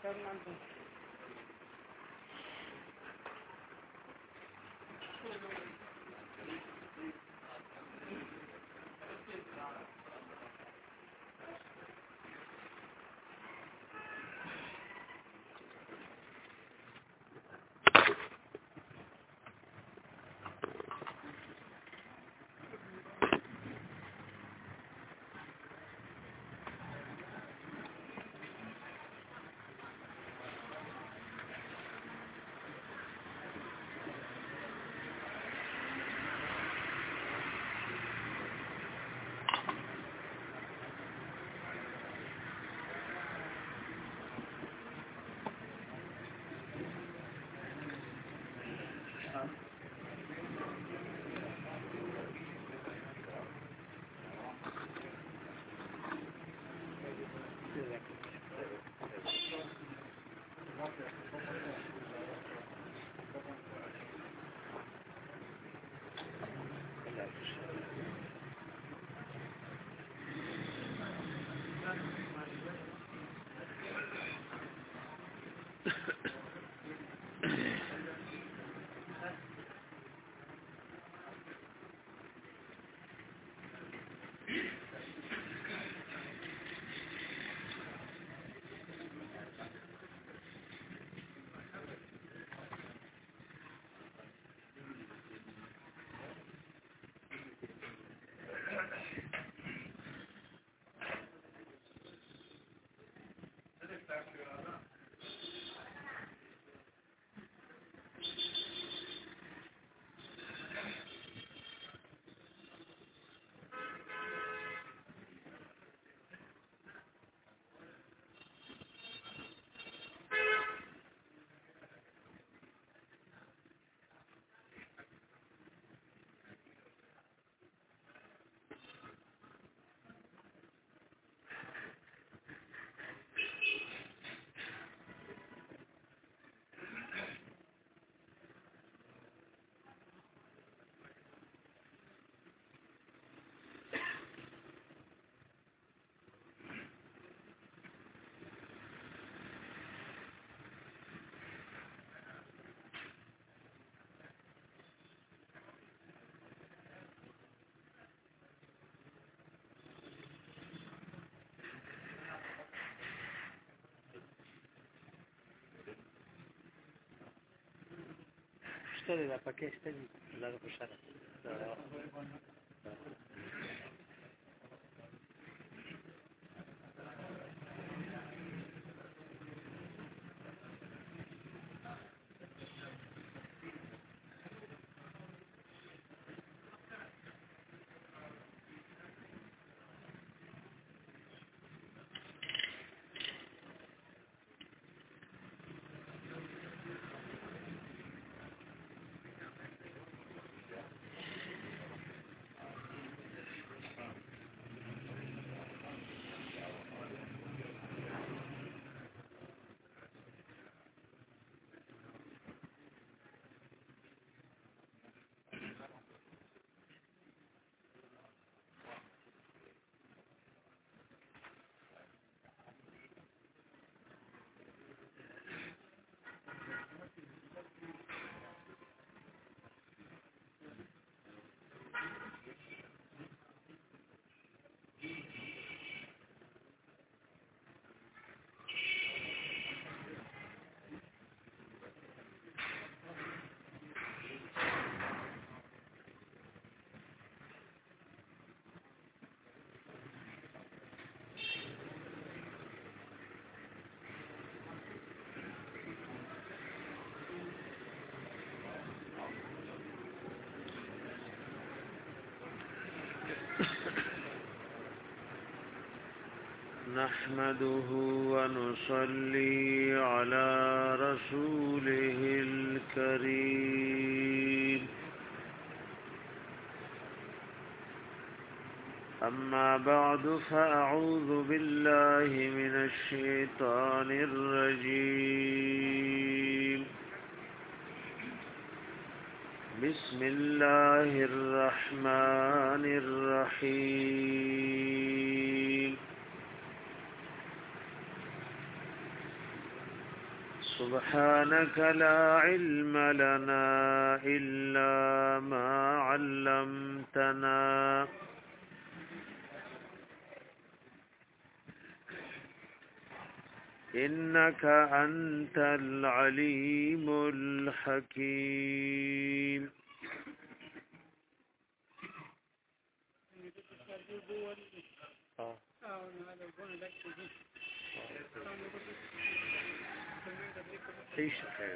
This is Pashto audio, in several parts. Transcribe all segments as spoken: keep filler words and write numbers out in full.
شته دا پکې شته دي الله خوشاله نحمده ونصلي على رسوله الكريم أما بعد فأعوذ بالله من الشيطان الرجيم بسم الله الرحمن الرحيم سبحانك لا علم لنا إلا ما علمتنا إنك أنت العليم الحكيم. ايش خير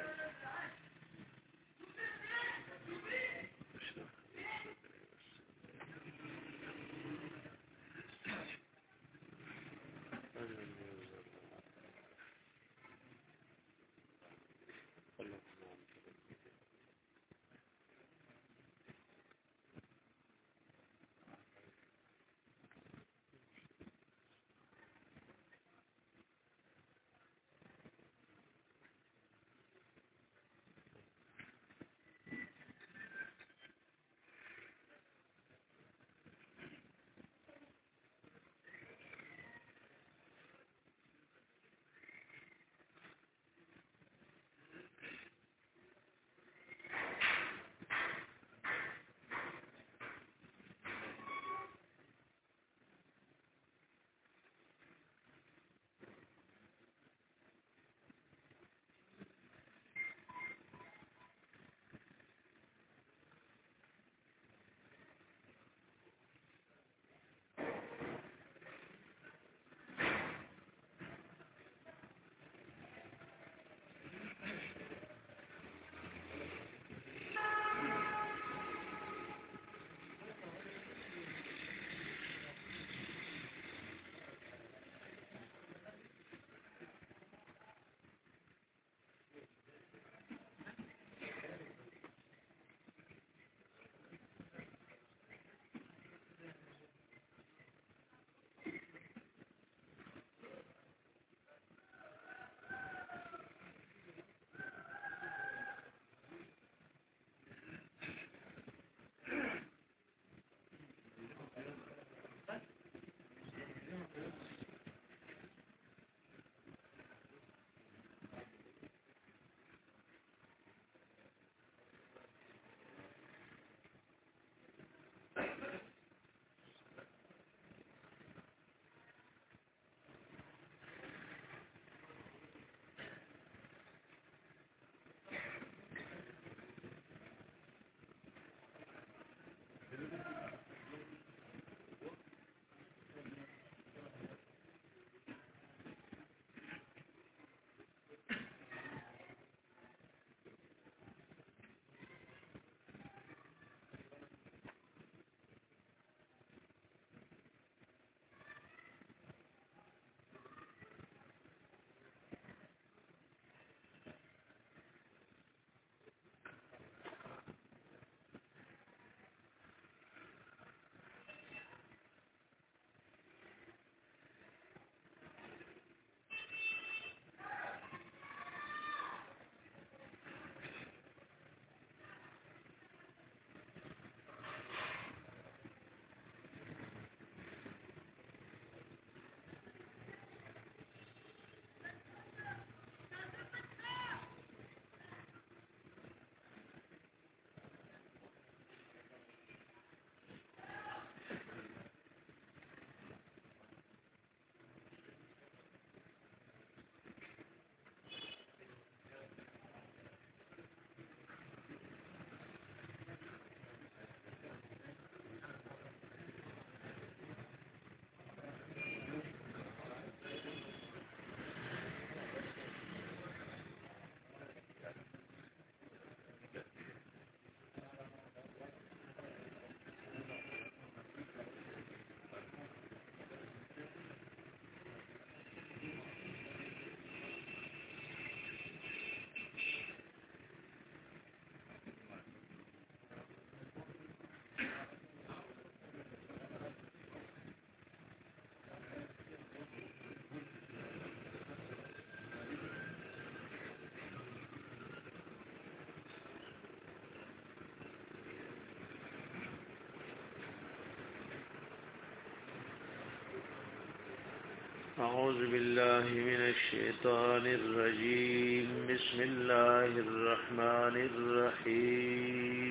أعوذ بالله من الشيطان الرجيم بسم الله الرحمن الرحيم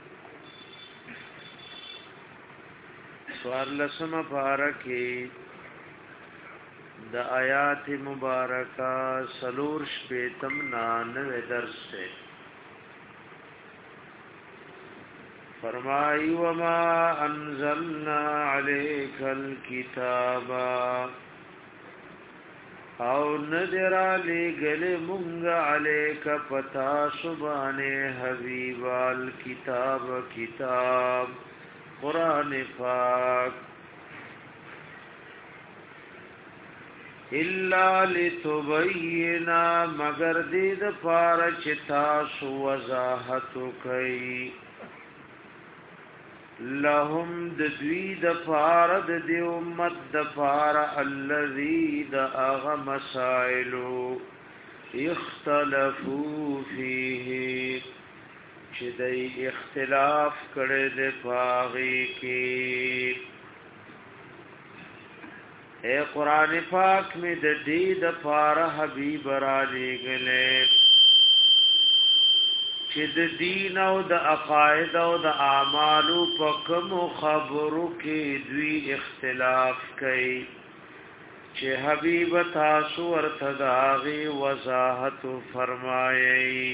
سوار لسم پارکی د آیات مبارکہ سلور شپیتم نانوے درس سے فرمائی وما انزلنا علیک الکتابا او ندر علی گل منگ علیک پتا سبانے حبیبال کتاب کتاب قرآن پاک الا لتبینا مگر دید پارچ تاسو وضاحت کئی لهم د دوی د پار د دی امت د پار الذی د اغ مسائلو اختلفو فیه چې د اختلاف کړي د پاغي کې اے قران پاک می د دې د پار حبیب را لګلې چې د دین او د عقاید او د اعمال په کوم خبرو کې دوی اختلاف کوي چې حبیب تاسو ورته داغي وضاحت فرمایي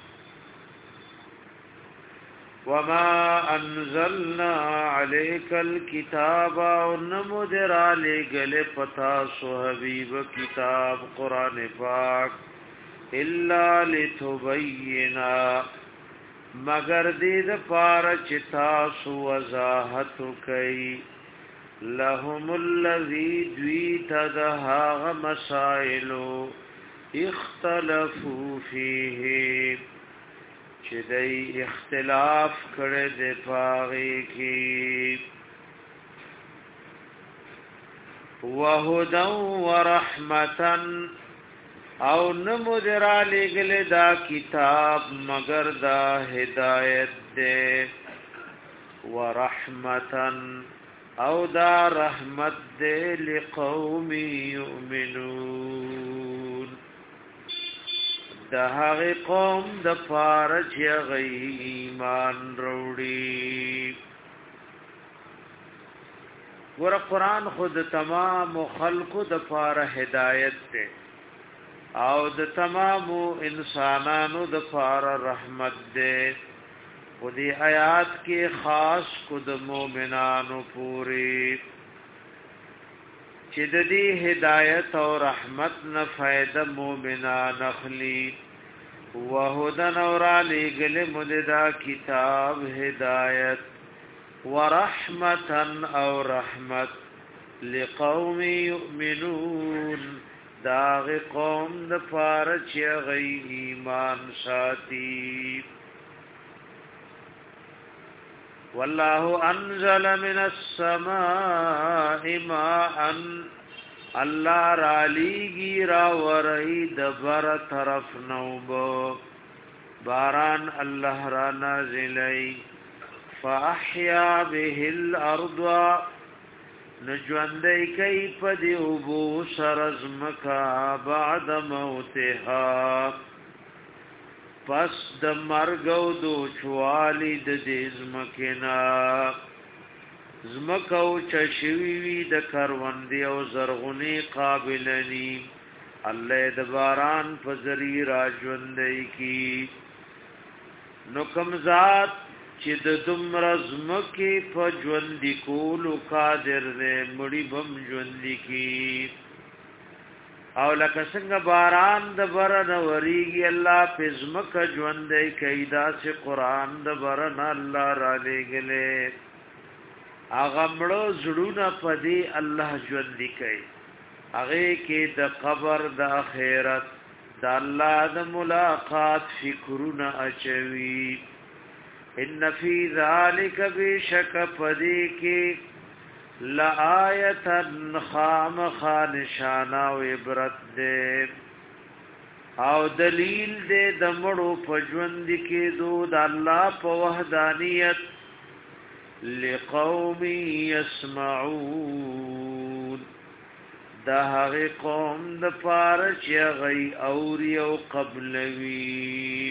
وما انزلنا عليك الكتاب ونمدر عليك پتا سو حبیب کتاب قران پاک الا لتبینا مگر دې د پار چتا سو وضاحت کوي لهم الذی دوی تدها مسائل اختلفوا فيه چې دای اختلاف کړي د پاغي کې وهدى ورحمتا او نمودر علی گل دا کتاب مگر دا ہدایت دے ورحمتا او دا رحمت دے لقوم یؤمنون دا هغه قوم د پارچ غی ایمان روڑی ور قرآن خود تمام خلق د پار ہدایت دے او د تمام انسانانو د فار رحمت دے او دی آیات کې خاص کو د مومنانو پوری چې د دې هدایت او رحمت نه فائدہ مومنان اخلي وهدن اور علی گل مددا کتاب هدایت ورحمتا او رحمت لقوم یؤمنون داغ قوم د پار چې غي ایمان ساتي والله انزل من السماء ماء الله را لیږي را ورای د بر طرف نوب باران الله را نازلای فاحیا به الارض نجوندی کئی پدی ابو سرزمکا بعد موتها پس د مرگو دو چوالی د دیزمکینا زمکو چشویوی د کروندی او زرغنی قابلنی اللہ د باران پزری راجوندی کی نکم ذات چې د دمر زمکه په ژوند کول قادر دې مړی بم ژوند کی او لکه څنګه باران د برن وریږي الله په زمکه ژوند کیدا چې قران د برن الله را لګلې هغه مړو زړونه پدې الله ژوند کوي هغه کې د قبر د اخرت د الله د ملاقات فکرونه اچوي ان فی ذالک بشک پدی کی لآیتا خام خانشانا و عبرت دے او دلیل دے دمڑو پجوند کی دو دا اللہ پا وحدانیت لقوم یسمعون دا هغه قوم د پاره چې غي اوري او قبلوي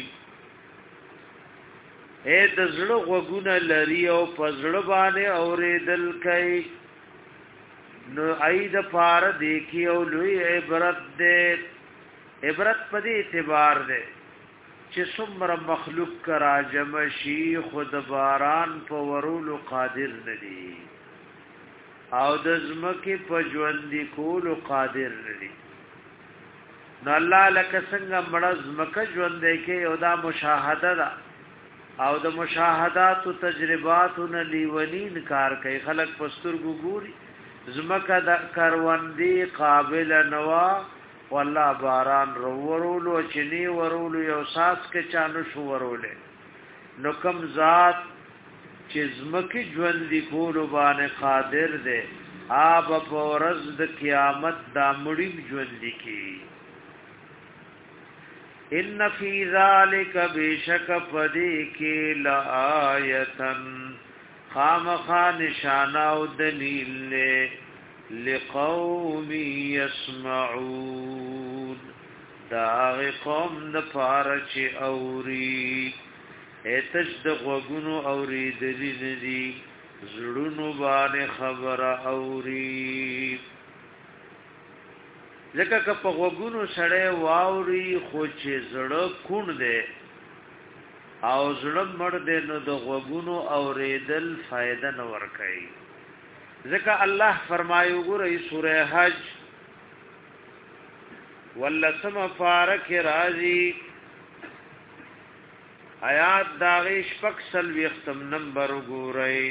اے د زړه غوګونه لري او پزړه باندې اورېدل کوي نو اید پاره دیکي او لوی عبرت دې عبرت په دې اعتبار دې چې څومره مخلوق کرا جمع شي خود باران په ورولو قادر ندي او د زمکه په ژوند کولو قادر ندي نو الله لکه څنګه مړ زمکه ژوند کې او دا مشاهده ده او د مشاهدات او تجربات نه لیونی انکار کوي خلق پستر ګوري زمکه د کروندې قابل نوا والله باران ورولو چني ورولو یو ساس کې چانو شو ورولې نو کم ذات چې زمکه ژوند دی کول باندې قادر دی آب په ورځ د قیامت د مړی ژوند دی کی ان فی ذلک بشک پدی کی لآیتن خامخا نشانه او دلیل له لقوم یسمعون دا قوم د فارچ اوري اتش د غوګونو اوري دلیل دي زړونو باندې خبره اوري لکه که په غوګونو سړی واوري خو چې زړه کون دی او زړه مړ دی نو د غوګونو اوریدل فائدہ نه ورکوي ځکه الله فرمایو ګورئ سوره حج ولسم فارق راضی آیات داغیش پکسل ویختم نمبر ګورئ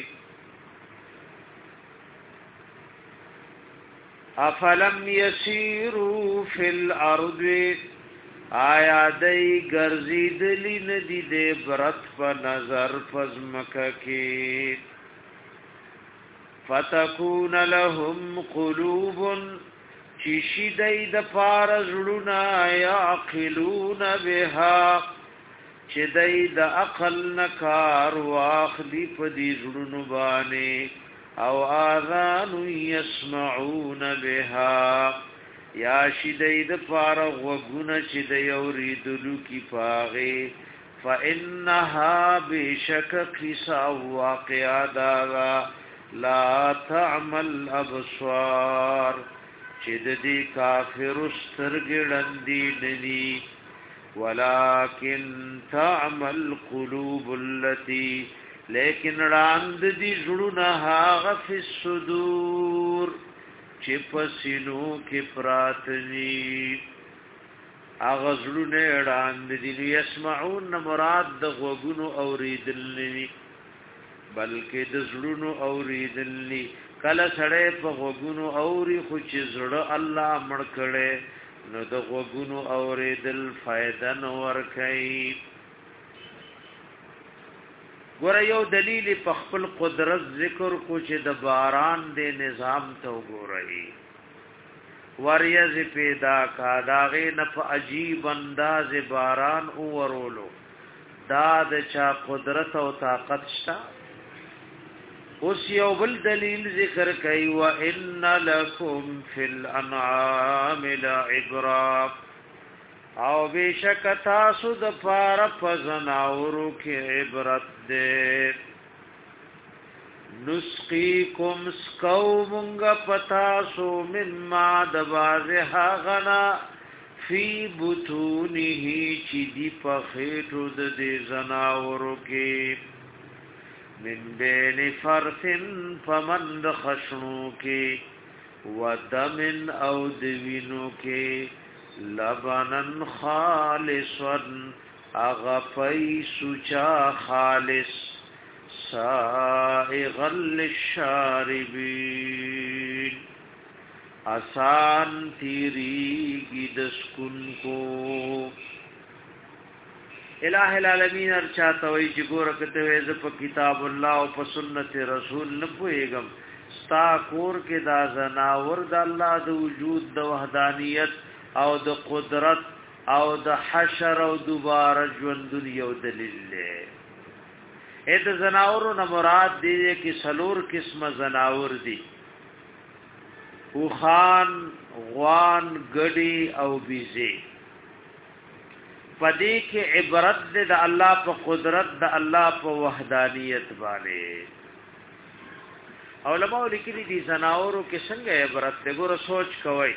افلم یسیروا فی الارض آیا دای ګرځیدلی ندی د برت په نظر پزمکه کې فتكون لهم قلوب چشی دای د پار زړونه یعقلون بها چې دای د عقل نکار واخلی په دې زړونو باندې او اذان يسمعون بها یا شدید پار غوګونه چې د یوریدلو کی پاغه فانها بشک قصا واقعا دا لا تعمل ابصار چې د دې کافر سترګړندې ندي ولكن تعمل قلوب التي لیکن راند دی زړونه هغه فی الصدور چې پسینو کې پراتنی هغه زړونه راند دی یسمعون مراد د غوګونو اوریدلنی بلکې د زړونو اوریدلنی کله سړی په غوګونو اوري خو چې زړه الله مړ کړي نو د غوګونو اوریدل فائدہ نه ورکوي ګور یو دلیل په خپل قدرت ذکر کو چې د باران د نظام ته وګورئ وریز پیدا کا داغه نه په عجیب انداز باران اورولو دا د چا قدرت او طاقت شته اوس یو بل دلیل ذکر کوي وا ان لکم فی الانعام لعبرا او بیشک تاسو د پار پزناورو کې عبرت دې نسقیکم سکو مونږ پتاسو مما د بازها غنا فی بطونه چې دی په خېټو د دې زناورو کې من بین فرثن فمن خشنو کې ودمن او دوینو کې لبنن خالصا اغفی سوچا خالص سائغا للشاربین آسان تیری دسکن کو الہ العالمین ارچاته وی چې ګوره کته وې ز په کتاب الله او په سنت رسول نه پويګم ستا کور کې دا زناور د الله د وجود د وحدانیت او د قدرت او د حشر او دوباره ژوند یو دلیل دی اې د زناورو نه مراد دی چې سلور قسمه زناور دي او خان غوان ګډي او بيزي پدې کې عبرت دې د الله په قدرت د الله په وحدانیت باندې علماء لیکلي دي زناورو کې څنګه عبرت دې ګوره سوچ کوی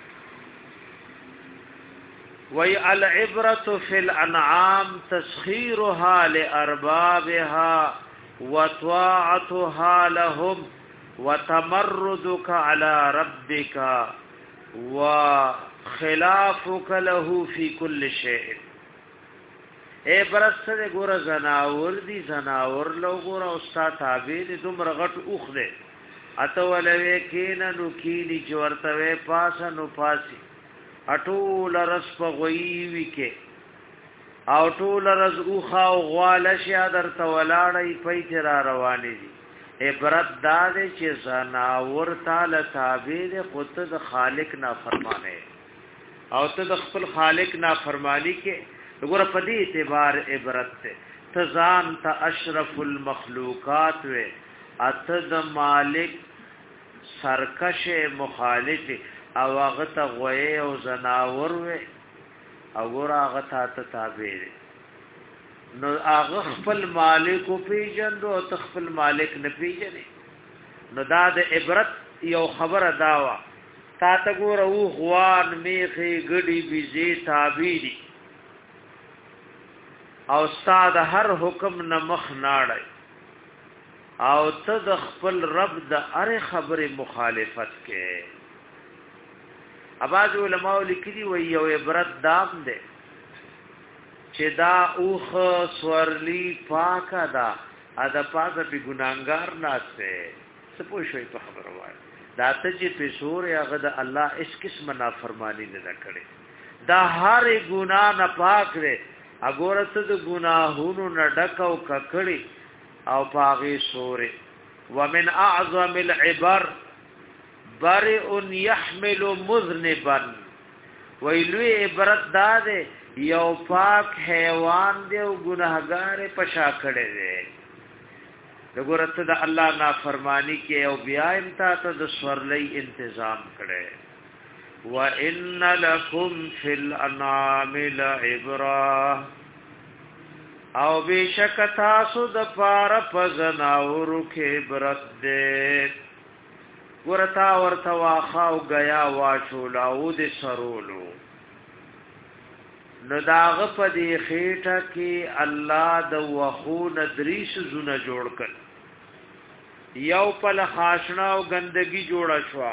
وی العبرة في الانعام تسخيرها لاربابها وطاعتها لهم وتمردك على ربك وخلافك له في كل شيء اے برسته ګور زناور دي زناور لو ګور استاد تابع دي دومره غټ اوخ دي اته ولوي کین نو کینی چورتوي پاسه نو پاسي اټول رس په غوي وی کې او ټول رس اوخه او غواله شه در تولاړی پېچ را روانې دي عبرت دا دې چې زناور تعالی تابع دي خود د خالق نافرمانه او ته د خپل خالق نافرمانی کې وګوره په دې اعتبار عبرت ته تزان ته اشرف المخلوقات و اته د مالک سرکش مخالف او هغه ته غوي او زناور و او ګوره هغه ته تابع دي نو هغه خپل مالک او پیجندو او خپل مالک نه پیجنې نو دا د عبرت یو خبره داوا تا ته ګوره او غوان میخي ګډي بيزي تابع دي او استاد هر حکم نه مخ ناړي او ته د خپل رب د اره خبره مخالفت کې اباظ علماء لیکلي وي یو عبرت دام ده چې دا اوخ سورلی پاکه دا ادا پاکه په ګناګار ناشته سپو شوي په خبره وای دا ته چې په سور هغه د الله اس قسم نافرمانی نه کړي دا هر ګنا نه پاک لري اګورت د ګناهونو نه ډکاو ککړي او پاغي سورې ومن اعظم العبر برئ يحمل مذنبا ویلوی عبرت داده یو پاک حیوان دی او ګناهګار پشا کړي دی دغورت د الله نافرمانی کې او بیا امتا ته د سورلۍ تنظیم کړي وَإِنَّ لَكُمْ فِي الْأَنْعَامِ لَعِبْرَةً او بشک تاسو د پار پزناورو کې عبرت ده ورتا ورتا واخاو غیا واچولاو د سرولو نو داغه په دی خېټه کې الله د وخو ندریس زونه جوړ کړ یو په خاصنا او ګندګي جوړه شو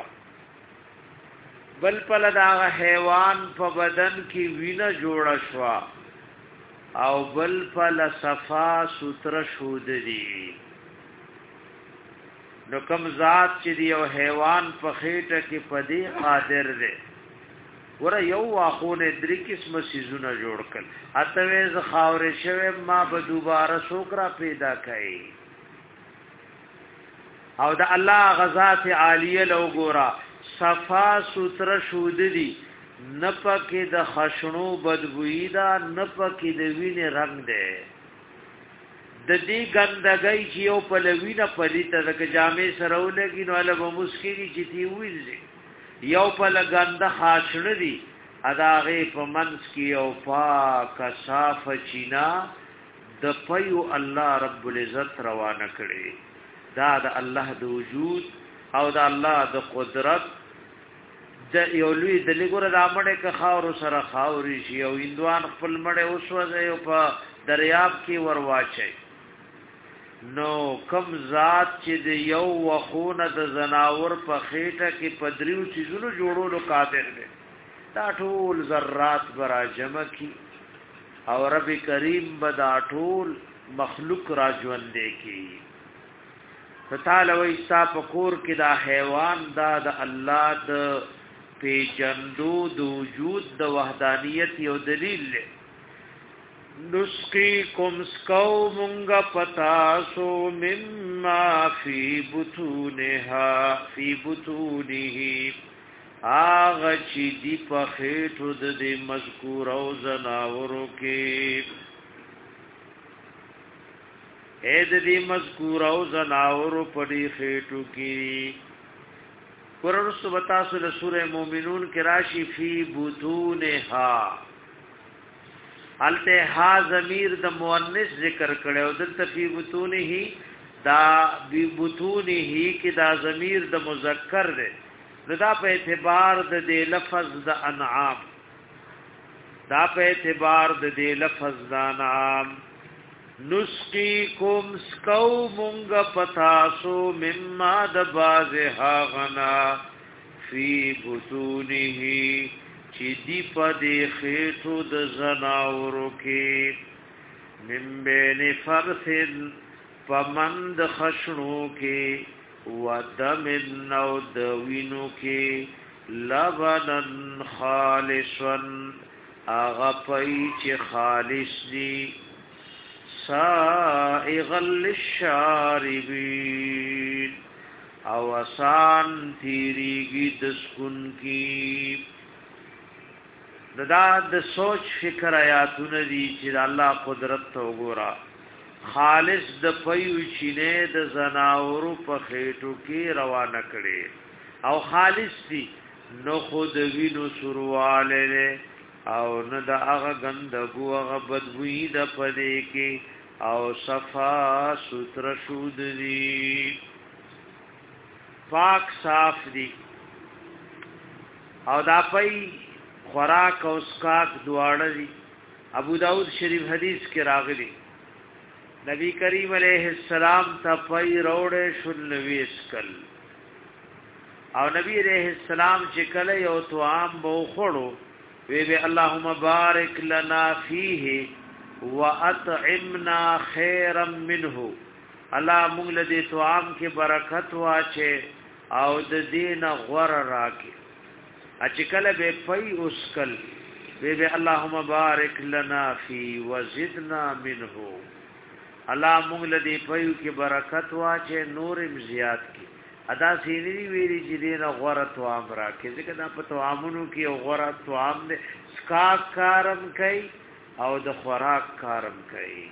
بل پل داغه حیوان په بدن کې وینه جوړه شو او بل پل صفا سوتر شود دي نو کوم ذات چې دی او حیوان په خېټه کې پدی قادر دی ور یو واخونه درې قسم سيزونه جوړ کړ اته ز خاورې شوه ما به دوباره شکر پیدا کړي او د الله غزات عالیه لو ګورا صفا سوتر شود دي نپکې د خشنو بدبوئی دا نپکې د وینې رنگ دی د دې ګندګۍ چې یو په لوینه پلیته د جامې سره ولګي نو له مسکینی چې دی ویل یو په لګنده خاصړ دي اداغه په منس کې او پاک صاف چینا د پيو الله رب العزت روانه کړي دا د الله د وجود او د الله د قدرت د یو لوی د لګور د امړې که خاور سره خاوري شي او اندوان خپل مړې اوسوځي او په دریاب کې ورواچي نو کم ذات چې د یو وخونه د زناور په خېټه کې پدریو چیزونو جوړولو قادر دی دا ټول ذرات برا جمع کی او رب کریم بدا ټول مخلوق را ژوندې کی تعالی وای صاحب کور کې دا حیوان دا د الله د پیجندو د وجود د وحدانیت یو دلیل دی نسقی کم سکو منگا پتاسو مما فی بطونها فی بطونهی آغا چی دی پا خیٹو دا دی مذکور او زناورو کی اید دی مذکور او زناورو پا دی خیٹو کی ورسو بتاسو د سوره مومنون کې راشي فی بطونها الته ها ضمیر د مؤنث ذکر کړو دلته فی بطونه دا بی بطونه کې دا ضمیر د مذکر دی دا په اعتبار د دې لفظ د انعام دا په اعتبار د دې لفظ د انعام نسقی کوم سکو مونږ پتاسو مما د باز هاغنا فی بطونه چې دی په دې خېټو د زناورو کې من بین فرثن پمند خشنو کې ودم نو د وینو کې لبنن خالصا اغا پای چې خالص دی سائغا للشاربین او آسان تیریگی دسکن کی دا د سوچ فکر آیاتونه دي چې الله قدرت ته وګورا خالص د پيو چینه د زناورو په خېټو کې روانه کړي او خالص دي نو خود وینو سرواله او نه د هغه غندګو هغه بدبوئی د پدې کې او صفا سوتر شود دي پاک صاف دي او دا پي خوراک او اسکاک دواړه دي ابو داود شریف حدیث کې راغلي نبی کریم علیہ السلام ته پي روړې شل ویسکل او نبی علیہ السلام چې کله یو توام بو خړو وی به اللهم بارک لنا فیه واطعمنا خیرا منه الله موږ له دې توام کې برکت واچه او د دین غور راکې اچکل به پي اسکل وی به اللهم بارک لنا فی وزدنا منه الله موږ له دې پيو کې برکت واچه نورم زیات کی ادا سینری ویری چې دین غور توام راکې ځکه دا په توامونو کې غور توام دې سکا کارم کوي او د خوراک کارم کوي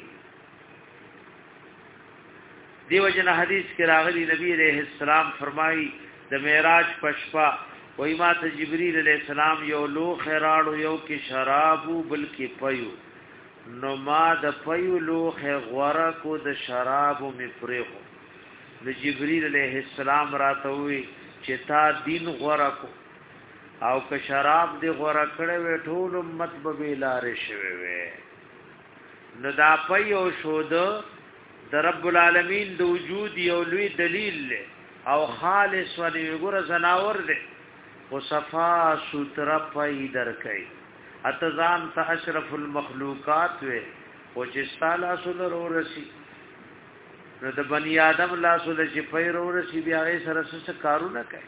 دیو جن حدیث کې راغلی نبی علیہ السلام فرمایي د معراج پشپا وای ما ته جبرئیل علیہ السلام یو لو خیراړو یو کې شرابو بلکې پيو نو ما د پيو لو غورا کو د شرابو می پرېخو د جبرئیل علیہ السلام راته وی چې تا دین غورا کو او که شراب دی غورا کړه وې ټول امت به لارې شوي وې نو دا پيو شو د رب العالمین د وجود یو لوی دلیل له او خالص ونی ګور زناور دی او صفا سوترا پي درکې اتزان ته اشرف المخلوقات وې او چې ستاله سره ورسی نو د بنی آدم لا سره چې پي ورسی بیا یې سره څه کارونه کوي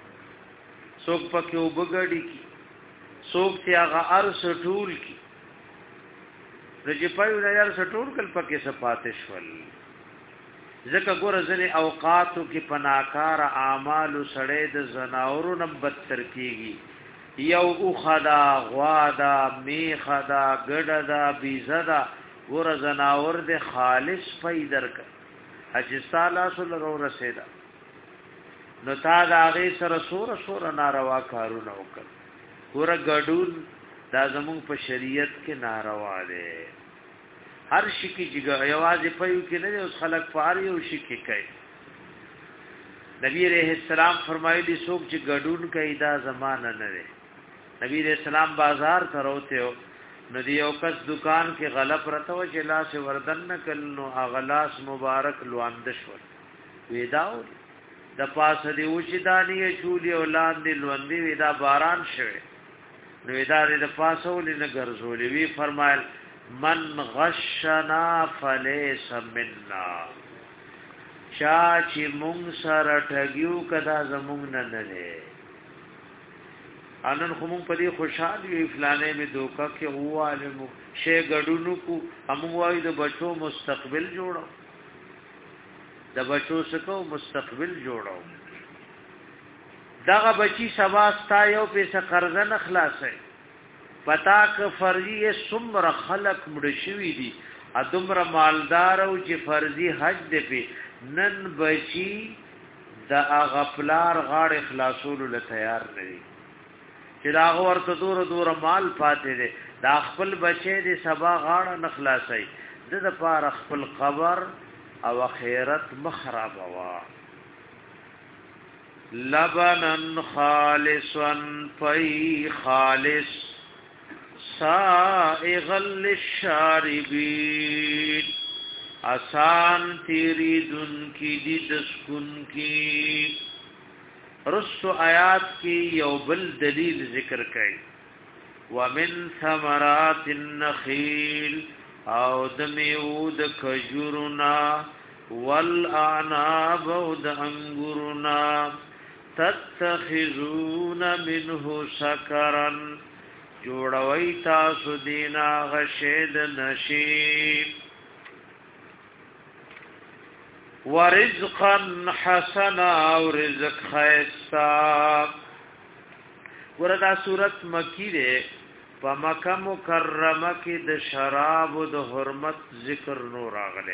څوک پکې وبګړي کی څوک چې هغه ارس ټول کی رجې پيو نه یار سټور کل پکې صفات شول ځکه ګور ځنه اوقاتو کې پناکار اعمال سړې د زناورو نه بدتر کیږي یو اوخدا غوادا میخدا ګډدا بیزدا ګور زناور د خالص پیدر ک اجستالا سول رو رسیدا نو تا دا غي سره سور سور ناروا کارونه وکړ ګور ګډون دا زمون په شریعت کې ناروا ده هر شي کې جګه یوازې پيو کې نه اوس خلق فاری او شي کې کوي نبی رحم السلام فرمایلی څوک چې ګډون کوي دا زمانہ نه ده نبی رحم السلام بازار ته وروته نو دی یو کس دکان کې غلط رته و چې لاس وردن کلنو اغلاس مبارک لواند شو ویداو د پاسه دی و چې دانی چولی اولاد دی لوندې ودا باران شوه نو ادارې د پاسولې نه ګرځولې وی فرمایل من غشنا فلیس منا چا چې مونږ سره ټګیو کدا زمونږ نه نه انن خو مونږ په دې خوشاله یو فلانه می دوکا کې هو عالمو شی ګډونو کو هم وای د بچو مستقبل جوړو د بچو سکو مستقبل جوړو دغه بچی سبا ستا یو پیسه قرض نه خلاصي پتا ک فرضی سمر خلق مړ شوی دي ادمر مالدار او چې فرضی حج دی په نن بچی د غفلار غاړ خلاصول له تیار نه دي چې دا ورته دور دور مال پاتې دي دا خپل بچي دي سبا غاړه نخلاصي د د پار خپل قبر او خیرت مخرب وا لبنن خالصا فی خالص سائغا للشاربین آسان تیری دن کی دی دسکن کی رسو آیات کی یوبل دلیل ذکر کئی ومن ثمرات النخیل او دمیود کجورنا والاعناب او د انگورنا تتخذون منه سکرن جوړوي تاسو دینا غشید نشیب ورزقا حسنا او رزق خیستا وردا صورت مکی ده په مکه مکرمه کې د شراب او د حرمت ذکر نو راغله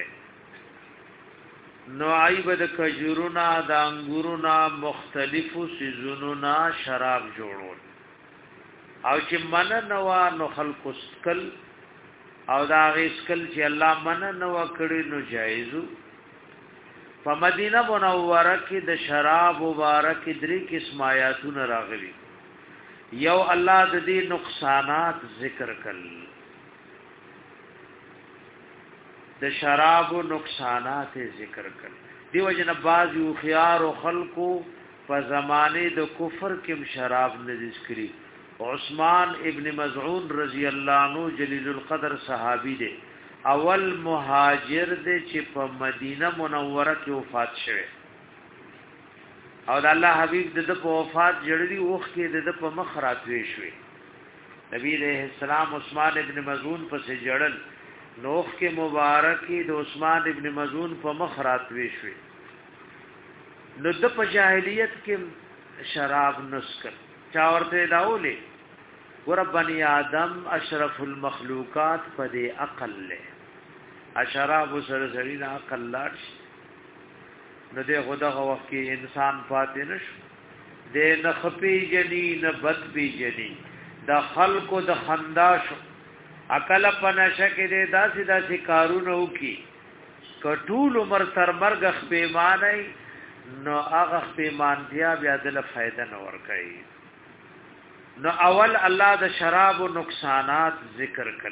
نو عیب د کجورنا د انګورنا مختلفو سيزونو شراب جوړول او چې من نوا نو خلق اسکل او دا غیسکل چې الله من نوا کړی نو جایزو په مدینه منوره کې د شراب مبارک درې قسم آیاتونه راغلي یو الله د دې نقصانات ذکر کړل د شراب و نقصانات ذکر کړل دیو جن باز یو خيار او خلقو په زمانه د کفر کې شراب نه ذکرې عثمان ابن مزعون رضی الله عنه جلیل القدر صحابي دی اول مهاجر دی چې په مدینه منوره کې وفات شوه او د الله حبیب د په وفات جړلی وخت کې د په مخ راتوي شوه نبی عليه السلام عثمان ابن مزعون پسې جړل نوخ کې مبارکي د عثمان ابن مزعون په مخ راتوي شوه نو د په جاهلیت کې شراب نسکر چا ورته داولې ور بني آدم اشرف المخلوقات په دې عقل له اشراب سره سړي نه عقل لاړ نو دې خدا وخت کې انسان پاتې نشو دې نه خپي جني نه بد بي جني د خلقو د خنداش عقل پنشه کې دې داسې داسې کارونه وکي کټول عمر تر مرګ خپېمانای نو هغه خپېمانتیا بیا دل فائدہ نه ور کوي نو اول الله د شراب او نقصانات ذکر کړ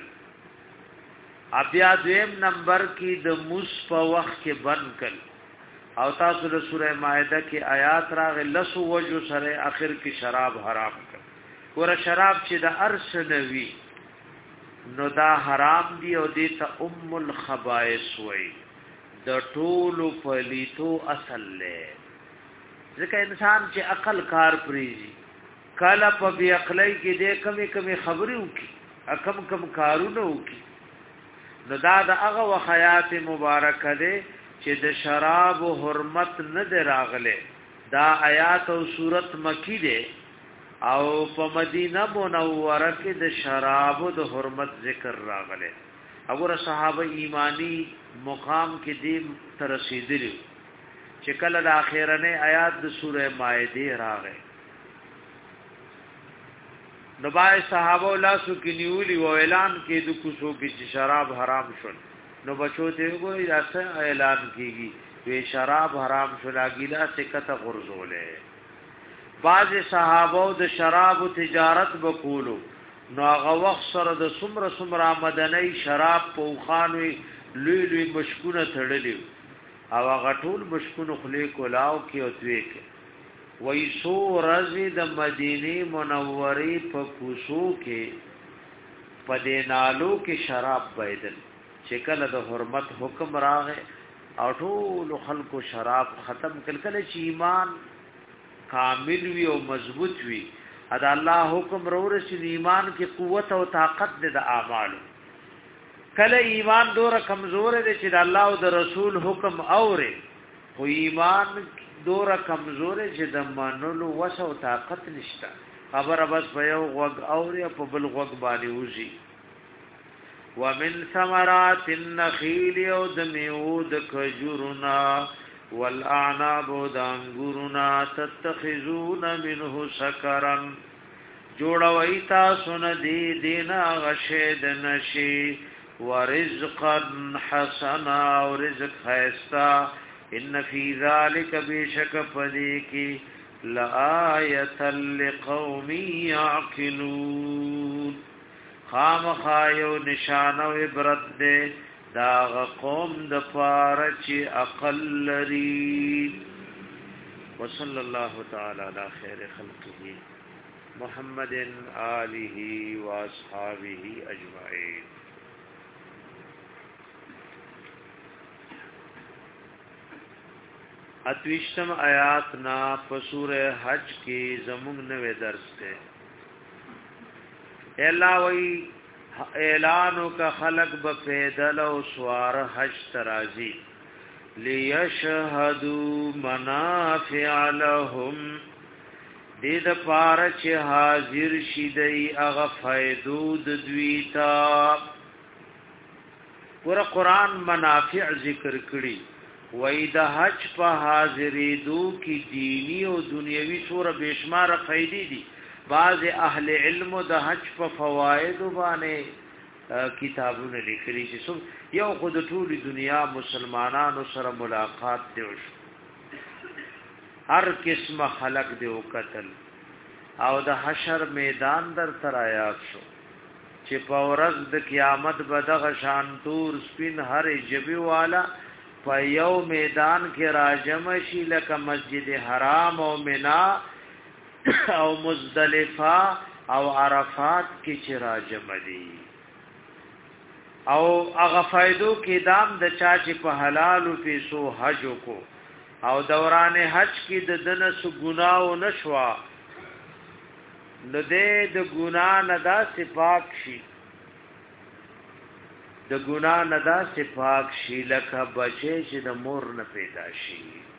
بیا دویم نمبر کې د موس په وخت کې بند کړ او تاسو د سوره مائده کې آیات راغ لسو وجو سره اخر کې شراب حرام کړ ور شراب چې د ارس نوي نو دا حرام دی او دې ته ام الخبائث وای د ټولو پلیتو اصل له ځکه انسان چې عقل کار پریږي کالا په بی عقلای کې دې کمی کمی خبرې وکي کم کم کارونه وکي نو دا د هغه وحیات مبارکه ده چې د شراب او حرمت نه دراغله دا آیات او صورت مکی ده او په مدینه منوره کې د شراب او د حرمت ذکر راغله وګوره صحابه ایمانی مقام کې دې تر رسیدلی چې کله د اخیرنه آیات د سوره مائده راغله نو بای صحابه لاسو کې نیولی و اعلان کې د کوسو کې چې شراب حرام شول نو بچو ته وګورئ راځه اعلان کیږي وی شراب حرام شول اګیلا سکته غرزولې بعض صحابه د شراب او تجارت وکولو نو هغه وخت سره د سمره سمره مدنی شراب په خوانوي لوی لوی مشکونه تړلی او هغه ټول مشکونه خلی کولاو کې او توی کې وای سو رزي د مدینه منورې په کوسو کې په دینالو کې شراب بيدل چې کله د حرمت حکم راغې او ټول خلکو شراب ختم کړ کله چې ایمان کامل وي او مضبوط وي ادا الله حکم وروره چې ایمان کې قوت او طاقت د اعمالو کله ایمان ډوره کمزور دي چې د الله او د رسول حکم اوري خو ایمان دورا کمزور چې د منلو وس او طاقت نشته خبره بس په یو غوږ اوري په بل غوږ باندې وځي ومن ثمرات النخيل او د میوه د کجورنا والاعناب دانګورنا تتخذون منه سکرا جوړوي تاسو نه دی دینا غشید نشي ورزقا حسنا او رزق خیستا ان فی ذلک بشک فدیکی لآیتا لقوم یعقلون خامخایو نشانو عبرت دے داغ قوم د پارچ اقل لري وصلی الله تعالی علی خیر خلقه محمد آله واصحابه اجمعین. اتوشتم آیات نا پسور حج کی زمون نوے درس تے اعلاوی اعلانو کا خلق بفیدل و سوار حج ترازی لیشہدو منافع لهم دید پارچ حاضر شیدئی اغفیدود دویتا پورا قرآن منافع ذکر کری وای د حج په حاضرې دو کې دینی او دنیوي سور بشمار فائدې دي. بعض اهل علم د حج په فواید باندې کتابونه لیکلي چې یو خود ټول دنیا مسلمانانو سره ملاقات دی هر قسم خلق دی او قتل او د حشر میدان در تر آیات شو چې په ورځ د قیامت به دغه شانتور سپین هر جبی والا په یو میدان کې راجم شي لکه مسجد حرام او منا او مزدلفه او عرفات کې چې راجم دي او هغه فائدو کې دام د چا چې په حلال او پیسو حج کو او دوران حج کې د دنس ګناو نشوا نو دې د ګنا نه دا صفاک شي د ګنا نه دا صفاک شي لکه بچي چې د مور نه پیدا شي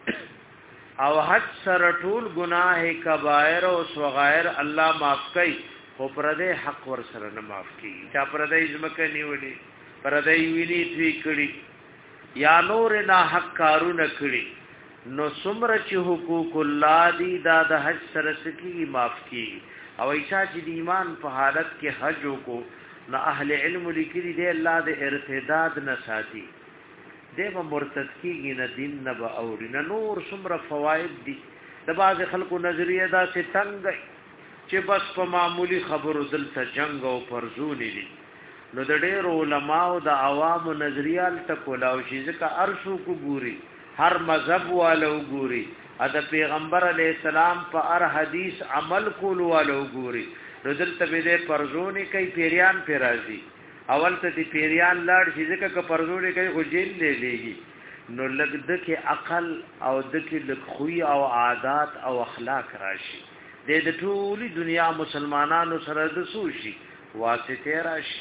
او حج سره ټول گناه کبائر او صغائر الله معاف کوي خو پردې حق ور سره نه معاف کوي چا پردې ځمکه نیولې پردې ویلي توی کړي یا نور نه حق کارونه کړي نو څومره چې حقوق الله دی دا د حج سره سکی معاف کوي او ایشا چې د ایمان په حالت کې حج وکړو نو اهل علم لیکلي دی الله د ارتداد نه ساتي دیو مرتد کیږي نه دین نه به اوري نه نور څومره فواید دي د باز خلکو نظریه دا چې تنگ چې بس په معمولی خبرو دلته جنگ او پرزونی دي نو د ډېر علماو د عوامو نظریه الټکولاو شي ځکه ارشو کو ګوري هر مذهب والو ګوري ا د پیغمبر علی السلام په هر حدیث عمل کول والو ګوري رجل تبه پرزونی کوي پیریان پی راځي اول ته دی پیریان لاړ شي ځکه ک پرزونی کوي خو جیل لې لېږي نو لګ دکې عقل او دکې لګ خوې او عادات او اخلاق راشي د دې ټولي دنیا مسلمانانو سره د سوشي واسطه راشي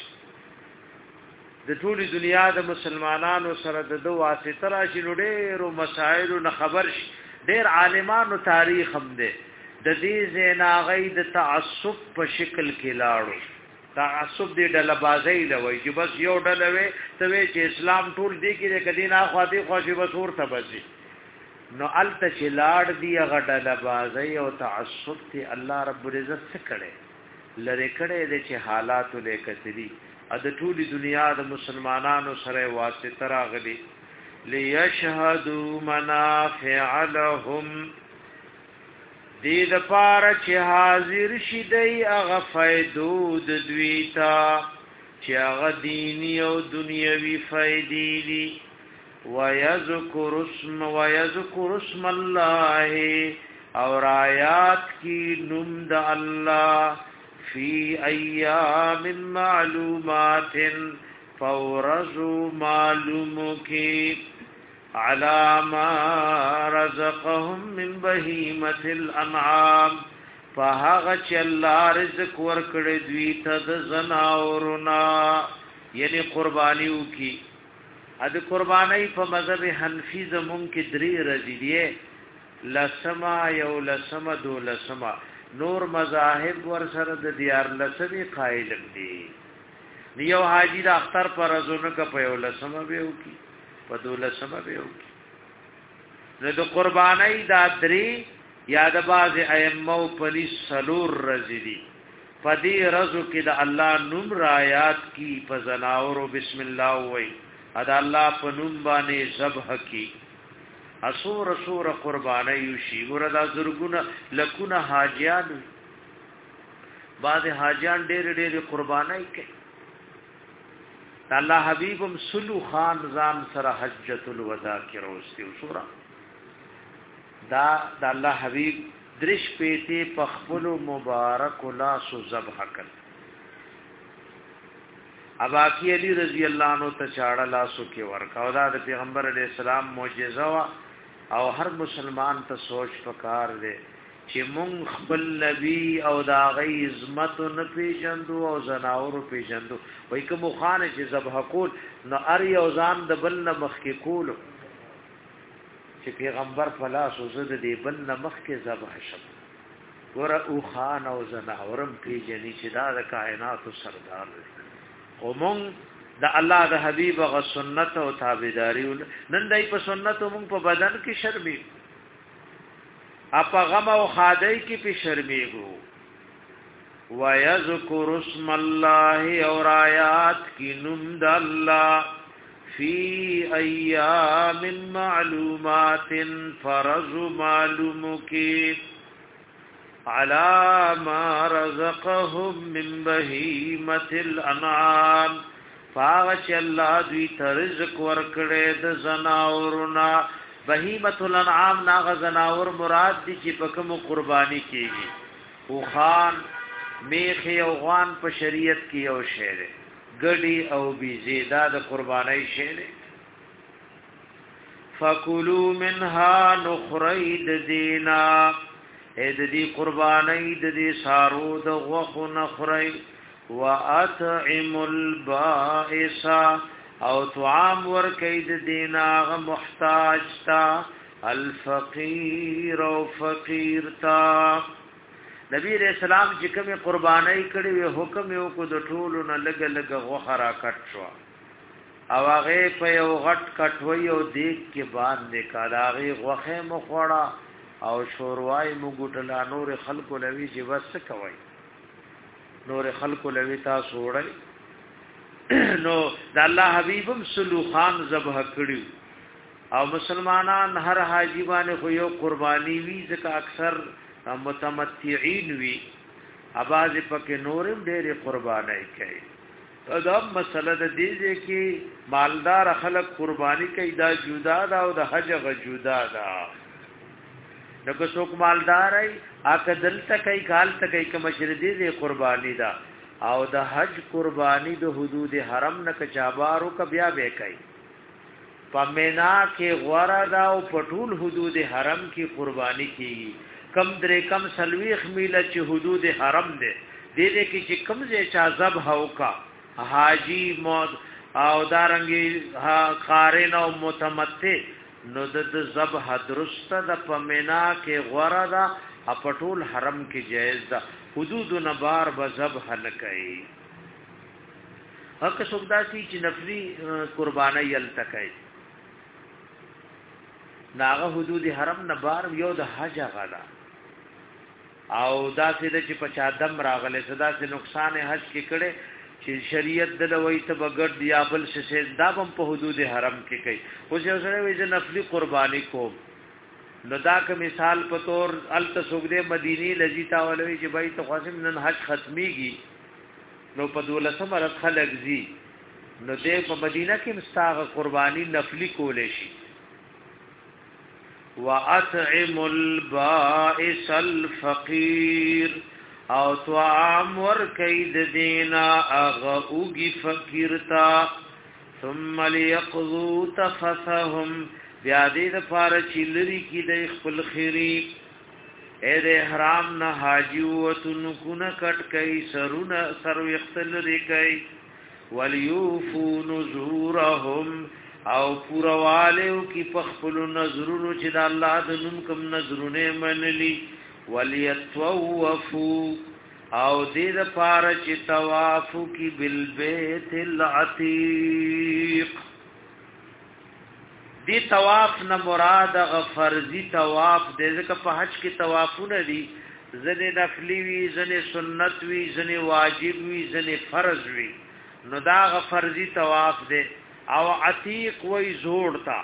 د ټولي دنیا د مسلمانانو سره د دوه واسطه راشي نو ډېر مسائل نه خبر شي ډېر عالمانو تاریخ هم ده د دې زیناغې د تعصب په شکل کې لاړو تعصب دې ډله بازی لوي چې بس یو ډله وي ته وی چې اسلام ټول دی کې کدی نه خواږي خوشي بس ورته بسي نو الته چې لاړ دی هغه ډله بازی او تعصب ته الله رب العزت څخه کړي لری کړي د چې حالات له کتري ا د ټولي دنیا د مسلمانانو سره واسطه راغلي ليشهدوا منافع لهم دې د پاره چې حاضر شي دی هغه فائدو د دوی ته چې هغه دینی او دنیوي فائدې دي ويذكر اسم ويذكر اسم الله اور آیات کی نم د الله فی ایام معلومات فورز معلوم کی على ما رزقهم من بهيمة الانعام فهغه چې الله رزق ورکړي دوی ته د زناورنا یعنی قربانیو کی ا د قربانی په مذهب حنفی زمون کې درې رضی دی لسما یو لسما دو لسما نور مذاهب ور سره د دیار لسمی قائل دي نیو حاجی د اختر پر ازونه کا په یو لسما به وکي په دو لسما به وکي نو د قربانای دا درې یا د باز ائمه په سلور رزدي پدی رزو کې د الله نوم رایات کی په زناورو بسم الله وای ادا الله په نوم باندې ذبح کی اسور اسور قربانای شي وردا زرګونه لکونه حاجیان بعض حاجیان ډېر ډېر قربانای کوي الله حبیبم سلو خان ځان سره حجۃ الوداع کې روستي وسورا دا د الله حبیب درش پیتی پخپل مبارک لاس ذبح کړ ابا کی علی رضی الله عنه ته چاړه لاسو کې ورکا او دا د پیغمبر علی السلام معجزه وا او هر مسلمان ته سوچ پکار دی چې مونږ خپل نبی او دا غي عظمت نه پیژندو او زناور پیژندو وای کوم خان چې ذبح کول نو ار یو ځان د بل نه مخ کې کول چې پیغمبر فلاس او زد دی بل نه مخ کې ذبح شپ ور او خان او زناورم پیژني چې دا د کائنات سردار دی او مونږ د الله د حبیب غ سنت او تابعداري نن دای په سنت مونږ په بدن کې شرمي اپا غم او خادای کی پی شرمیگو ویذکر اسم اللہ اور آیات کی نمد اللہ فی ایام معلومات فرض معلوم کی علی ما رزقهم من بہیمت الانعام فاغچ اللہ دوی ترزق ورکڑے د زناورنا بهیمت الانعام ناغ زناور مراد دي چې په کوم قرباني کیږي او خان میخ او غوان په شریعت کې یو شی دی ګډي او بيزيدا د قرباني شی دی فکلوا منها نخرید دینا اې د دې قرباني د دې سارو د غوخو نخري واطعم البائس او طعام ور کید دیناغ محتاج تا الفقیر او فقیر تا نبی علیہ السلام چې کوم قربانای کړي وي حکم یو کو د ټولو نه لګ لګ غوخرا کټ شو او هغه په یو غټ کټوي او دیګ کې باندې کالاغي غوخه مخوړه او شوروای مو ګټلا نور خلکو لوي چې وس کوي نور خلکو لوي تاسو وړي نو د الله حبیبم سلو خان ذبح کړیو او مسلمانان هر حاجی باندې خو یو قربانی وی ځکه اکثر متمتعين وی اواز پکې نورم ډېر قربانای کوي دا مسله د دې چې مالدار خلک قربانی کوي دا جدا دا او د حج غ جدا دا دغه څوک مالدار ای اګه دلته کوي کال ته کوي کوم شردي دې قربانی دا او د حج قربانی د حدود حرم نه کچابارو ک بیا به کوي پمینا کې غورا دا او پټول حدود حرم کې قربانی کیږي کم درې کم سلويخ میله چې حدود حرم ده دې دې کې چې کم زې چا ذبح وکا حاجی موت او دارنګي ها قارن او متمتع نو د ذبح درسته د پمینا کې غورا دا پټول حرم کې جایز ده حدود نبار بذبح نه کوي حق سودا کی چې نفلی قربانی یل تکای ناغه حدود حرم نبار یو د حج غلا او دا چې چې په دم راغله صدا سے نقصان حج کې کړي چې شریعت د لوي ته بغړ دی ابل شه دا هم په حدود حرم کې کوي او چې سره وې نفلی قربانی کوم نو دا که مثال په تور ال تسوګده مدینی لذیتا ولوي چې بای ته قاسم نن حج ختميږي نو په دولسم رات خلق زی نو دې په مدینه کې مستاغ قربانی نفلی کولې شي واطعم البائس الفقير او طعام ور کید دینا اغوږي فقیر تا ثم ليقضوا تفثهم بیا دې د پاره چیلری کی د خپل خيري اې د احرام نه حاجی وتن کو نه کټ کای سرونه سر یختل ری کای وليوفو نذورهم او پوروالو کی پخپل نظرونو چې د الله د نوم کوم نظرونه منلی وليتوفو او دې د پاره چې طواف کی بالبيت العتیق دی طواف نه مراد غ فرضی طواف دې ځکه په حج کې طوافونه دي ځنې نفلی وی ځنې سنت وی ځنې واجب وی ځنې فرض وی نو دا غ فرضی طواف دې او عتیق وی زوړتا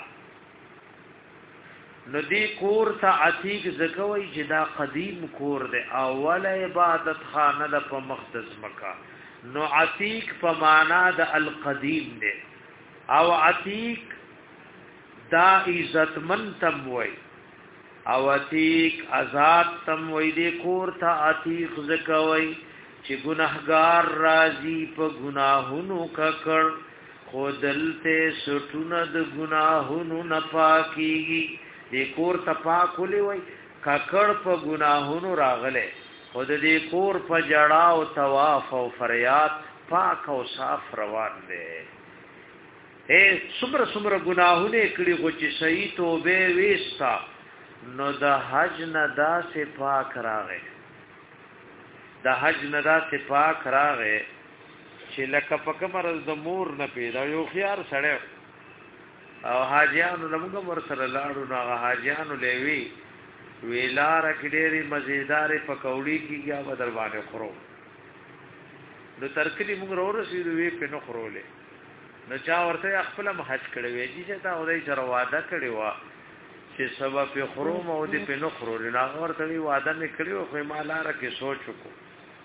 نو دی کور ته عتیق زکوي چې دا قدیم کور دی اول عبادت خانه د په مقدس مکه نو عتیق په معنا د القدیم دی او عتیق دا عزتمن تم وای او عتیق آزاد تم وای دی کور ته عتیق زکوي چې ګناهګار راضي په ګناهونو ککړ خودلته سټونه د ګناهونو نه پاکيږي دې کور ته پاکولې وای ککړ په ګناهونو راغله خود دې کور په جړا او طواف او فریاد پاک او صاف روان دي اے څومره څومره ګناهونه کړي خو چې صحیح توبه وستا نو د حج نه داسې پاک راغې د حج نه داسې پاک راغې چې لکه په کمر د مور نه پیدا یو خيار سره او حاجیانو لمغه ور سره لاړو نو حاجیانو لوي ویلار کډيري مزیدار پکوړی کیږي او در باندې خورو نو ترکلی موږ ورسېدو وی په نو خورولې نو چا ورته خپل حج کړی وی چې تا اوري سره وعده کړی و چې سبب په خروم او دې په نو خورولې نو ورته وی وعده نه کړی خو مالاره کې سوچ وکړو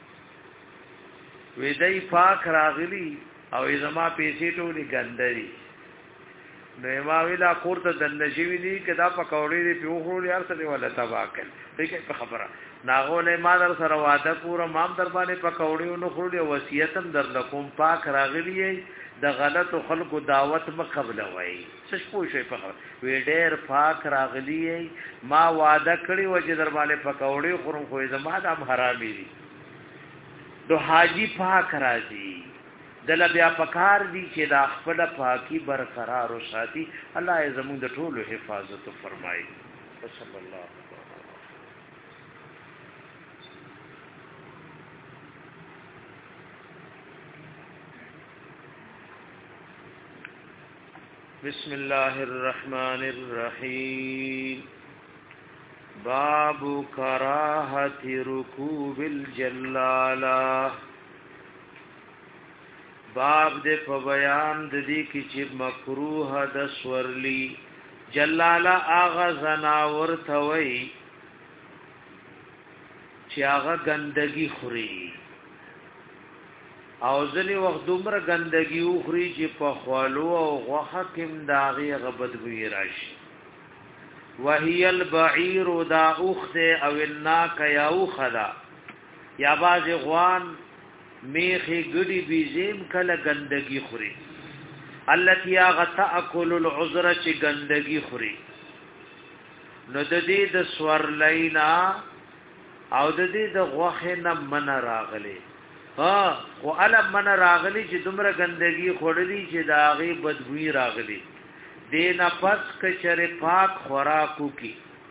وی دای پاک راغلی او زما پیسې ټولې ګندري نو ما ویلا کوړه د نشوی دي کدا پکوړې دی په خورو یار څه ولا تباکل دغه په خبره ناغونه ما در سره وعده پورا مام در باندې پکوړې نو خورو وصیتم در لکم پاک راغلی د غلط خلکو دعوت مقبل وای څه پوښي په خبره وی ډېر پاک راغلی ما وعده کړی و چې در باندې پکوړې خورم خو زما د حرامي دي دو حاجی پاک راځي دل بیا پکار دی چې دا خپل پاکي برقرار او ساتي الله یې زموږ د ټولو حفاظت فرمایي صلی الله بسم الله الرحمن الرحیم باب کراهه رکوب الجلاله باب دې په بیان د دې کې چې مکروه د سورلی جلاله اغه زناور ثوي چې هغه ګندګي خوري او ځلې وخت دومره ګندګي خوري چې په خوالو او غوخه کې داغي غبدوي راشي وهي البعير دا اخته او الناك یا اخدا یا باز غوان میخی گڑی بیزیم کل گندگی خوری التي تاكل العذر چی گندگی خوری نو د دې د سورلینا او د دې د غوخه من راغلی ها او علم من راغلی چې دومره گندگی خورلی چې داغي بدبوئی راغلی دین پس کچره پاک خوراکو کی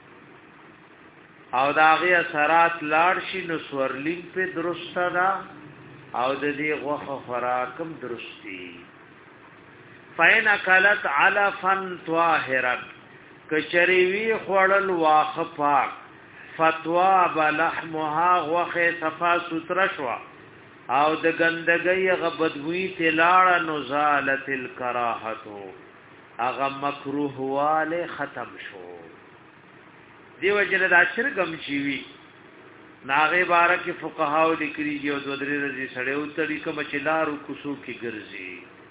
او داغي اثرات لاړ شي نو سورلین په درسته دا او د دې غوخه خوراکم درستی فین اکلت علفا طاهرا کچریوی خړل واخه پاک فتوا بلحمها غوخه صفا ستر شوا او د ګندګي غبدوی تلاړه نزالت الکراهتو اغه مکروه واله ختم شو دیو جن د اشرګم شیوی ناغه بارک فقهاو لیکلي یو دو درې ورځې سړیو طریقه مچلارو کوسو کې ګرځي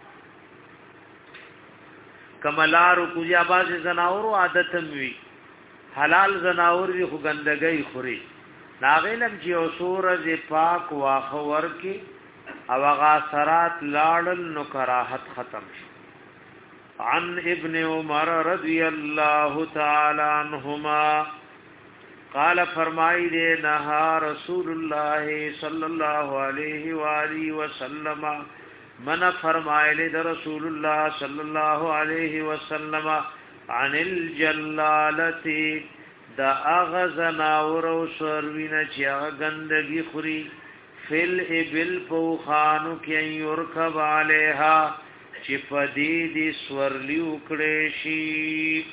کملارو کویا باز زناورو عادتم وی حلال زناور دی خو ګندګي خوري ناغه لم چې اوسور ز پاک واخور کې او غاسرات لاړل نو کراهت ختم شو عن ابن عمر رضی الله تعالی عنهما قال فرمائی دے نہا رسول اللہ صلی اللہ علیہ وآلہ وسلم من فرمائی لے دا رسول اللہ صلی اللہ علیہ وسلم عن الجلالتی دا اغزناور و سروین چی اغندگی خوری فی الابل پوخانو کی ان یرکب علیہا چې پدې دې سورلی وکړې شي.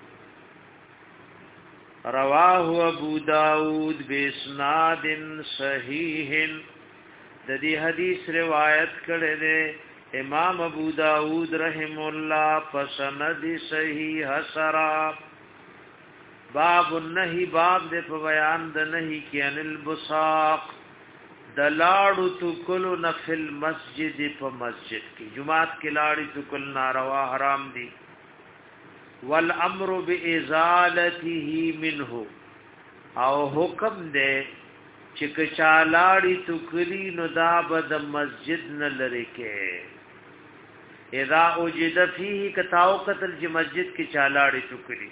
رواه ابو داود بسناد صحیح. د دې حدیث روایت کړی دی امام ابو داود رحم الله پسند صحیح سرا. باب النهی باب دې په بیان د نهی کې ان البصاق د لاړو تکلو نفل مسجد په مسجد کې جمعات کې لاړې تکل ناروا حرام دي. والامر بازالته منه او حکم دې چې کچا لاړې تکلی نو دا بد مسجد نه لری کې اذا وجد فيه کتاو قتل چې مسجد کې چا لاړې تکلی.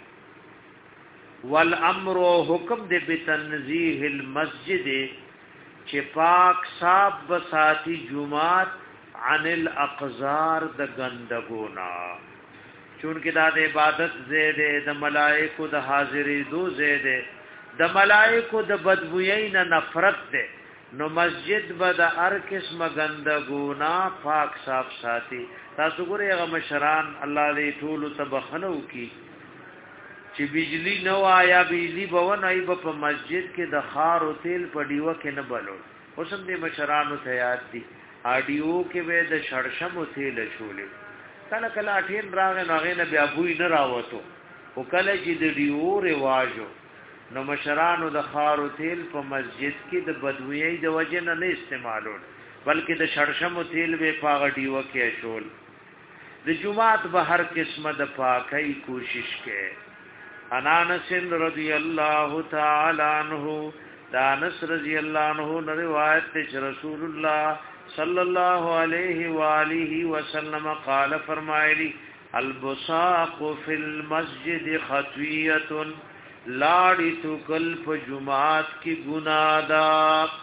والامر حکم دې بتنزیه المسجد چې پاک صاحب بساتی جمعات عن الاقذار د غندګونا چونکه دا د عبادت زیاده د ملائکو د حاضرې دو زیاده د ملائکو د بدبوئی نه نفرت ده نو مسجد به د هر قسم غندګونا پاک صاحب ساتي. تاسو ګورئ هغه مشران الله دې ټول تبخنو کی چې بجلی نو آیا بجلی بون ای په مسجد کې د خار او تیل په دیو کې نه بلو. اوسم دې مشرانو ته یاد دي اډیو کې به د شړشم او تیل شولې کله کله اټین راغې نو هغه نه بیا بوی نه راوته او کله چې د دیو رواجو نو مشرانو د خار او تیل په مسجد کې د بدوی د وجه نه نه استعمالول بلکې د شړشم او تیل به پاغ دیو کې شول. د جمعات به هر قسمه د پاکۍ کوشش کې. انس رضی اللہ تعالی عنہ دانس رضی اللہ عنہ نے روایت تے رسول اللہ صلی اللہ علیہ والہ وسلم قال فرمائے البصاق فی المسجد خطیۃ لاڑی تو کل پ جمعات کی گناہ دا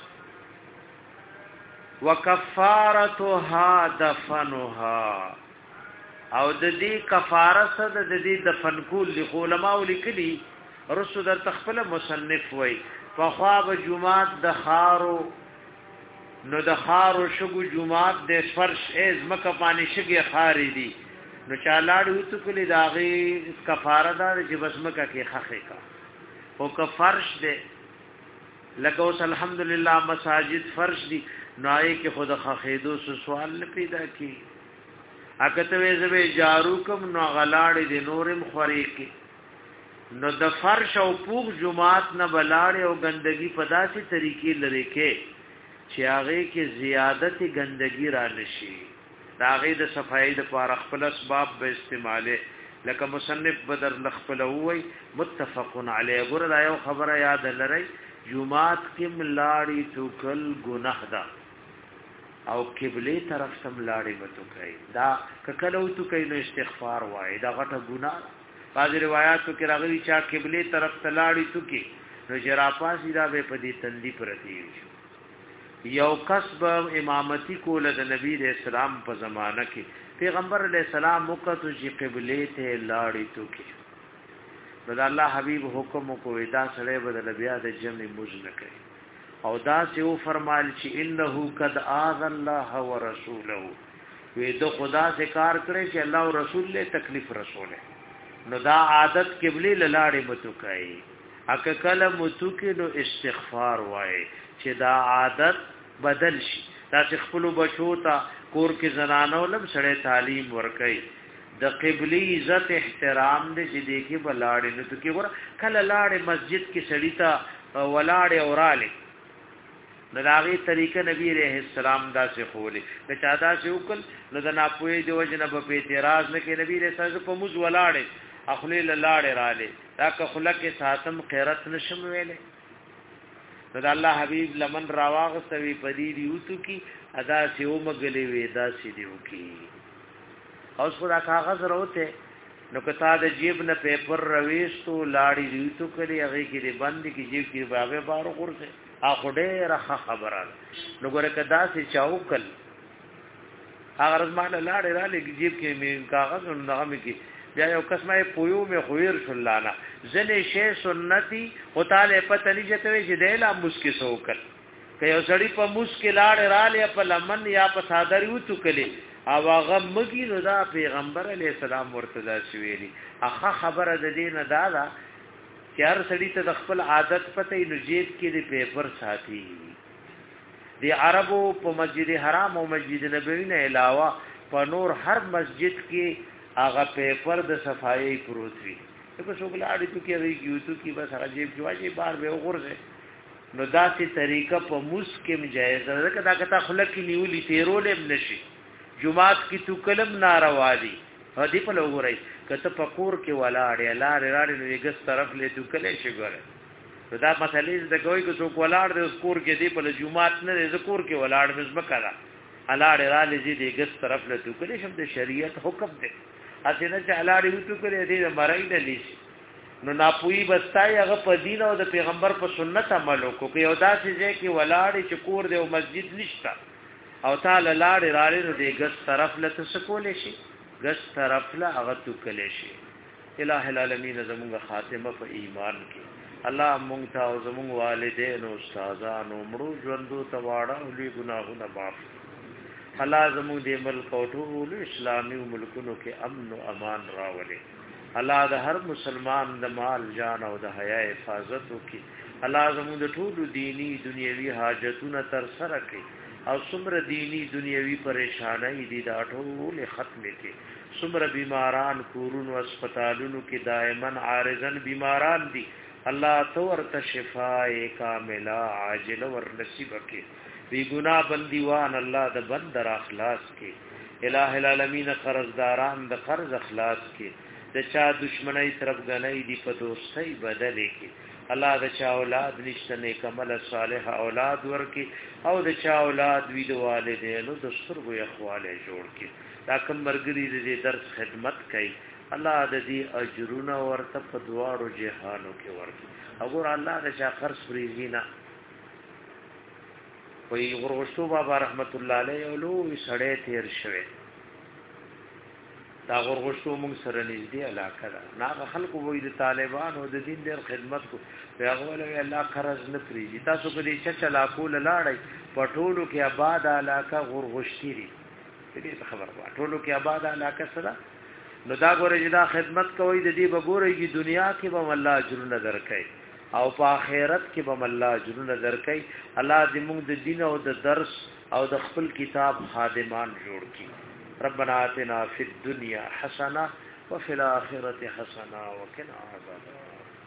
وکفارتها دفنها او د دې کفاره سره د دې دفن کول د علماء لیکلي رسول در تخپل مصنف وای په خواب جمعات د خارو نو د خارو شګو جمعات د فرش از مکه باندې شګي خاري دي نو چالاړو ته کلی داغي کفاره دا چې بس مکه کې خخې کا او که فرش دې لکه اوس الحمدلله مساجد فرش دي نای کې خود خخېدو سوال نه پیدا کی اکته وې زبې جارو کوم نو غلاړې د نورم خوري کې نو د فرش او پوغ جمعات نه بلاړې او ګندګي په داسې طریقې لري کې چې هغه کې زیادت ګندګي را نشي دا هغه د صفایي د پاره خپل اسباب به استعماله لکه مصنف بدر لخپل وای متفقن علی ګور دا یو خبره یاد لرئ جمعات کې ملاړې توکل ګناه ده او قبله طرف سم لاړې وته کوي دا ککلو تو کوي نو استغفار وای دا غټه ګناه. بعض روایتو کې راغلي چې قبله طرف ته لاړې تو کې نو جرا پاسې دا به پدې تندي پرتی یو کسب امامتی کول د نبی رسول الله په زمانہ کې پیغمبر علیہ السلام وکړو چې قبله ته لاړې تو کې نو الله حبیب حکم کو ودا سره بدل بیا د جمع مزن کوي او دا سی او فرمایل چې انه قد اذ الله ورسوله وې د خدا سے کار کړي چې الله او رسول له تکلیف رسوله نو دا عادت قبله لاړې متو کوي اک کله متو کې نو استغفار وای چې دا عادت بدل شي دا چې خپل بچو ته کور کې زنانو لم سره تعلیم ورکړي د قبلي عزت احترام دې چې دې کې بلاړې نو کې ور کله لاړې مسجد کې سړی ته ولاړې اوراله نو داغی طریقه نبی علیہ السلام دا سے خولی دا چادا سے اکل نو دا ناپوئی دو جنب پہ اعتراض نکی نبی علیہ السلام پا موز ولاڑے اخلی للاڑے رالے دا که خلق ساتم خیرت نشم ویلے نو دا اللہ حبیب لمن راواغستوی پدی دیوتو کی ادا سے اومگلی وی دا سی دیو کی اوز خدا کاغذ روتے نو کتا دا جیب نا پیپر رویستو لاڑی دیوتو کلی اغی کی دی بندی کی جیب کی بابے بارو خورسے اخو ډېر ښه خبره نو ګوره کدا سي چاوکل هغه رزمانه لاړې را لګي جیب کې مې کاغذ نو هغه مې کې بیا یو قسمه پویو مې خویر شلانا ځنې شی سنتي او تعالی پته نه جته چې دلا مسکی سوکل که یو سړی په مسکی لاړې را لې په لمن یا په صادری وته کلی او هغه مګی نو دا پیغمبر علی السلام ورته شویلی اخه خبره د دین دادا چې هر سړی ته د خپل عادت پته نو جیب کې د پیپر ساتي دی عربو په مسجد حرام او مسجد نبوی نه علاوه په نور هر مسجد کې هغه پیپر د صفایي پروت وي په شوګلاړي ته کې وی کیو ته کې بس هغه جیب کې واجی بار به وګورځي نو داسې طریقه په مسکم جایز ده کدا کتا خلک نیولې تیرولم نشي جمعات کی تو کلم ناروا دي هدي په لوګورای کته پکور کې ولاړې لارې راړې نو یګس طرف له تو کله شي ګوره دا مسلې د کوی کو څوک ولاړ د کور کې دی په جمعات نه د کور کې ولاړ مزبه کړه الاړې را لږی د یګس طرف له تو کله شم د شریعت حکم دی اته نه چې الاړې وته کړې دې مړای د لیش نو ناپوی بستای هغه په دین او د پیغمبر په سنت عمل وکړي یو داسې ځای کې ولاړې چې کور دی او مسجد نشته او تعالی لاړې راړې نو دې ګس طرف له تسکولې شي ګس طرف له هغه تو کله شي الٰه العالمین زموږ خاتمه په ایمان کې الله مونږ ته او زموږ والدین او استادانو مړو ژوندو ته واړه او لوی ګناهونه معاف الله زموږ دې ملک او ټول اسلامي ملکونو کې امن او امان راولي الله د هر مسلمان د مال جان او د حیا حفاظت وکي الله زموږ د ټول دینی دنیوي حاجتونه تر سره کړي او څومره دینی دنیوي پریشانای دي دا ټول ختم کړي څومره بیماران کورونو هسپتالونو کې دائما عارضن بیماران دي الله تو ورته شفاء کامله عاجله ور نصیب کړي بی ګناه بندیوان الله د بندر اخلاص کړي الٰه العالمین قرضداران د قرض اخلاص کړي د چا دشمنی طرف غنۍ دی په دوستۍ بدلې کړي الله د چا اولاد نشته نیک عمل صالح اولاد ورکي او د چا اولاد وی د والدینو د سترګو اخواله جوړ کړي دا کوم مرګري دې درس خدمت کوي الله د دې اجرونه ورته په دواړو جهانو کې ورکي وګور الله د چا خرص فریزینا وی غرغشتو بابا رحمت الله علیه ولو سړی تیر شوه دا غرغشتو موږ سره نږدې علاقه ده ناغه خلکو وې د طالبانو د دین ډېر خدمت کو پیغمبر الله قرض نه پریږي تاسو په دې چې چلا کول لاړی پټولو کې آباد علاقه غرغشتي دي دې خبر وا ټولو کې آباد علاقه سره نو دا ګورې چې دا خدمت کوي د دې بګورې چې دنیا کې به الله اجر نظر کوي او په آخرت کې به الله اجر نظر کوي الله دې موږ د دین او د درس او د خپل کتاب خادمان جوړ کړي ربنا آتنا فی الدنيا حسنه وفي الاخره حسنه وقنا عذاب النار